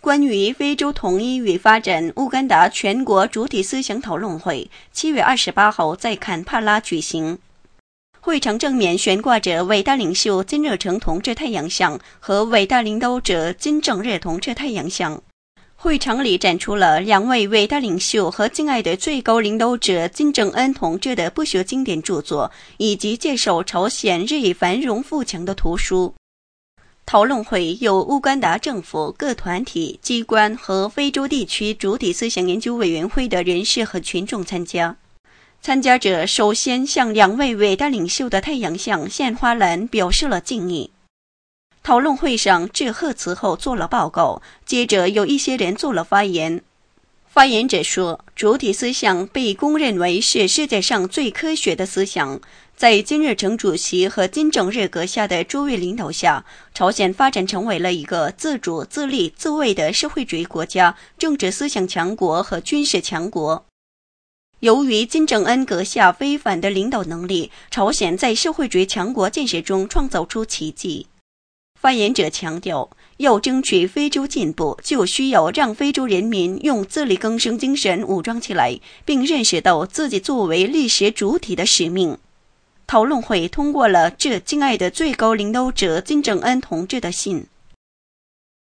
关于非洲统一与发展乌干达全国主体思想讨论会7月28号在坎帕拉举行。会场正面悬挂着伟大领袖金日成同志太阳像和伟大领导者金正日同志太阳像。会场里展出了2位伟大领袖和敬爱的最高领导者金正恩同志的不朽经典著作，以及介绍朝鲜日益繁荣富强的图书。讨论会由乌干达政府各团体、机关和非洲地区主体思想研究委员会的人士和群众参加。参加者首先向2位伟大领袖的太阳像献花篮表示了敬意。讨论会上致贺词后做了报告，接着有一些人做了发言。发言者说，主体思想被公认为是世界上最科学的思想。在金日成主席和金正日阁下的诸位领导下，朝鲜发展成为了一个自主、自立、自卫的社会主义国家、政治思想强国和军事强国。由于金正恩阁下非凡的领导能力，朝鲜在社会主义强国建设中创造出奇迹。发言者强调，要争取非洲进步，就需要让非洲人民用自力更生精神武装起来，并认识到自己作为历史主体的使命。讨论会通过了致敬爱的最高领导者金正恩同志的信。